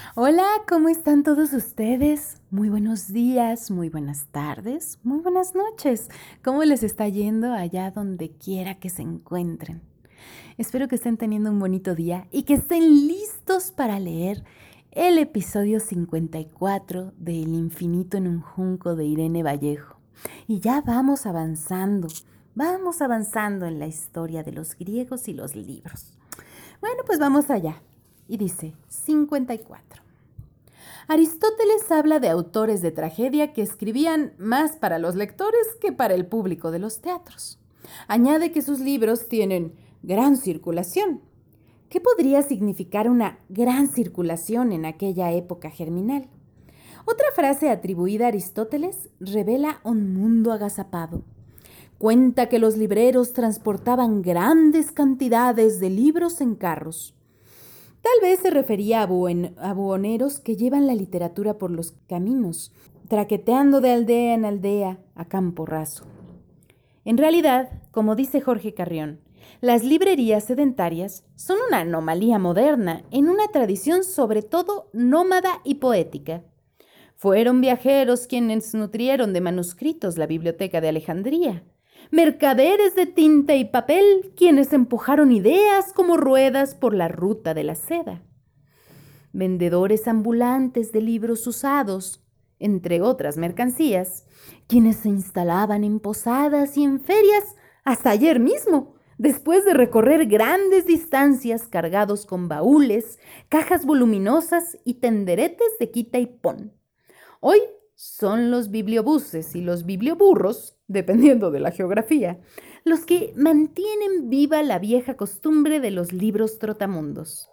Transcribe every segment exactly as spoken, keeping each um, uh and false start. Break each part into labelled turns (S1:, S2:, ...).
S1: Hola, ¿cómo están todos ustedes? Muy buenos días, muy buenas tardes, muy buenas noches. ¿Cómo les está yendo allá donde quiera que se encuentren? Espero que estén teniendo un bonito día y que estén listos para leer el episodio cincuenta y cuatro de El infinito en un junco de Irene Vallejo. Y ya vamos avanzando, vamos avanzando en la historia de los griegos y los libros. Bueno, pues vamos allá. Y dice cincuenta y cuatro. Aristóteles habla de autores de tragedia que escribían más para los lectores que para el público de los teatros. Añade que sus libros tienen gran circulación. ¿Qué podría significar una gran circulación en aquella época germinal? Otra frase atribuida a Aristóteles revela un mundo agazapado. Cuenta que los libreros transportaban grandes cantidades de libros en carros. Tal vez se refería a, buen, a buhoneros que llevan la literatura por los caminos, traqueteando de aldea en aldea a campo raso. En realidad, como dice Jorge Carrión, las librerías sedentarias son una anomalía moderna en una tradición sobre todo nómada y poética. Fueron viajeros quienes nutrieron de manuscritos la biblioteca de Alejandría, mercaderes de tinta y papel quienes empujaron ideas como ruedas por la ruta de la seda, vendedores ambulantes de libros usados, entre otras mercancías, quienes se instalaban en posadas y en ferias hasta ayer mismo, después de recorrer grandes distancias cargados con baúles, cajas voluminosas y tenderetes de quita y pon. Hoy son los bibliobuses y los biblioburros, dependiendo de la geografía, los que mantienen viva la vieja costumbre de los libros trotamundos.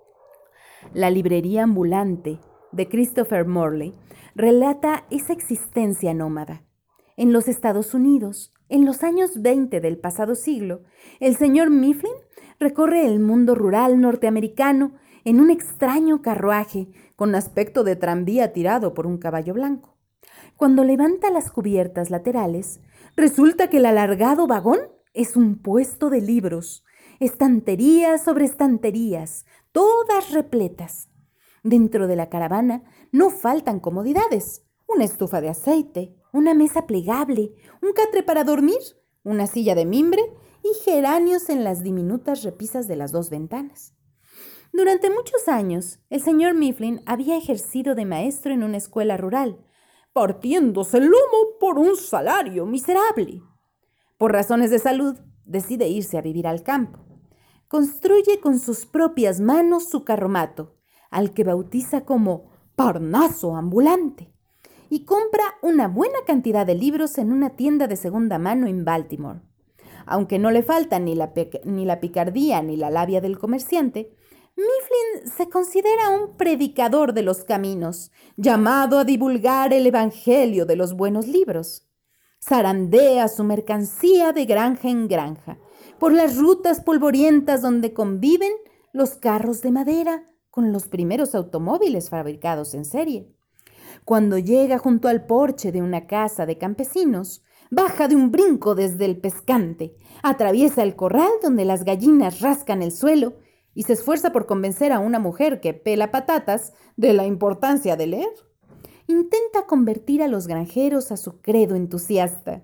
S1: La librería ambulante de Christopher Morley relata esa existencia nómada. En los Estados Unidos, en los años veinte del pasado siglo, el señor Mifflin recorre el mundo rural norteamericano en un extraño carruaje con aspecto de tranvía tirado por un caballo blanco. Cuando levanta las cubiertas laterales, resulta que el alargado vagón es un puesto de libros, estanterías sobre estanterías, todas repletas. Dentro de la caravana no faltan comodidades: una estufa de aceite, una mesa plegable, un catre para dormir, una silla de mimbre y geranios en las diminutas repisas de las dos ventanas. Durante muchos años, el señor Mifflin había ejercido de maestro en una escuela rural, partiéndose el lomo por un salario miserable. Por razones de salud, decide irse a vivir al campo. Construye con sus propias manos su carromato, al que bautiza como Parnaso ambulante, y compra una buena cantidad de libros en una tienda de segunda mano en Baltimore. Aunque no le faltan ni la, ni la picardía ni la labia del comerciante, Mifflin se considera un predicador de los caminos, llamado a divulgar el evangelio de los buenos libros. Zarandea su mercancía de granja en granja, por las rutas polvorientas donde conviven los carros de madera con los primeros automóviles fabricados en serie. Cuando llega junto al porche de una casa de campesinos, baja de un brinco desde el pescante, atraviesa el corral donde las gallinas rascan el suelo y se esfuerza por convencer a una mujer que pela patatas de la importancia de leer. Intenta convertir a los granjeros a su credo entusiasta.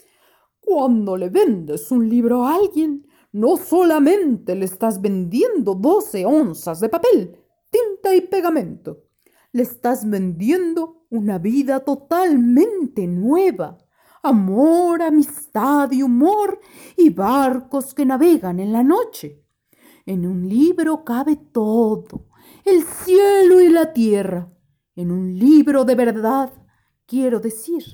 S1: Cuando le vendes un libro a alguien, no solamente le estás vendiendo doce onzas de papel, tinta y pegamento, le estás vendiendo una vida totalmente nueva. Amor, amistad y humor y barcos que navegan en la noche. En un libro cabe todo, el cielo y la tierra. En un libro de verdad, quiero decir.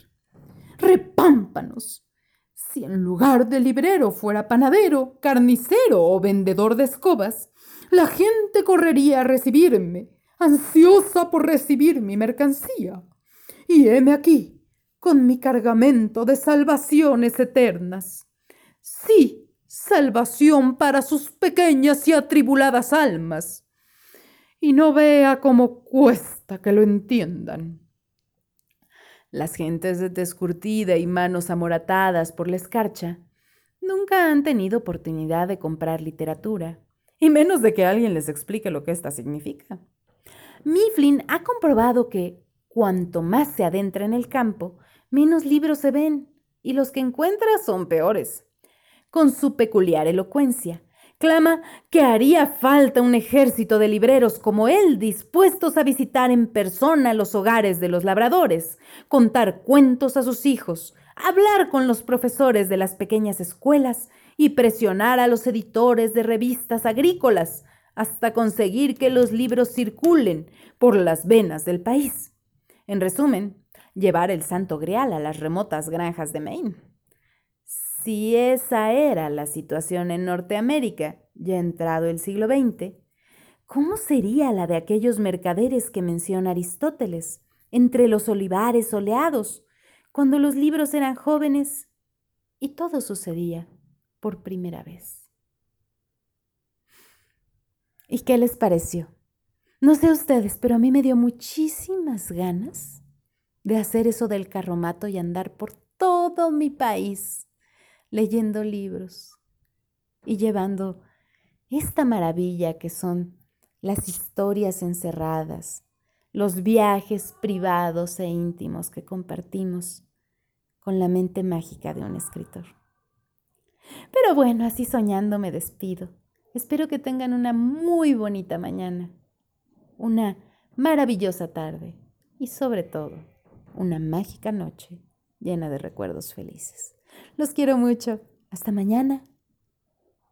S1: Repámpanos. Si en lugar de librero fuera panadero, carnicero o vendedor de escobas, la gente correría a recibirme, ansiosa por recibir mi mercancía. Y heme aquí, con mi cargamento de salvaciones eternas. Sí, salvación para sus pequeñas y atribuladas almas. Y no vea cómo cuesta que lo entiendan. Las gentes de tez curtida y manos amoratadas por la escarcha nunca han tenido oportunidad de comprar literatura, y menos de que alguien les explique lo que ésta significa. Mifflin ha comprobado que cuanto más se adentra en el campo, menos libros se ven y los que encuentra son peores. Con su peculiar elocuencia, clama que haría falta un ejército de libreros como él dispuestos a visitar en persona los hogares de los labradores, contar cuentos a sus hijos, hablar con los profesores de las pequeñas escuelas y presionar a los editores de revistas agrícolas hasta conseguir que los libros circulen por las venas del país. En resumen, llevar el santo grial a las remotas granjas de Maine. Si esa era la situación en Norteamérica, ya entrado el siglo veinte, ¿cómo sería la de aquellos mercaderes que menciona Aristóteles, entre los olivares soleados, cuando los libros eran jóvenes y todo sucedía por primera vez? ¿Y qué les pareció? No sé ustedes, pero a mí me dio muchísimas ganas de hacer eso del carromato y andar por todo mi país leyendo libros y llevando esta maravilla que son las historias encerradas, los viajes privados e íntimos que compartimos con la mente mágica de un escritor. Pero bueno, así soñando me despido. Espero que tengan una muy bonita mañana, una maravillosa tarde y sobre todo una mágica noche llena de recuerdos felices. Los quiero mucho. Hasta mañana.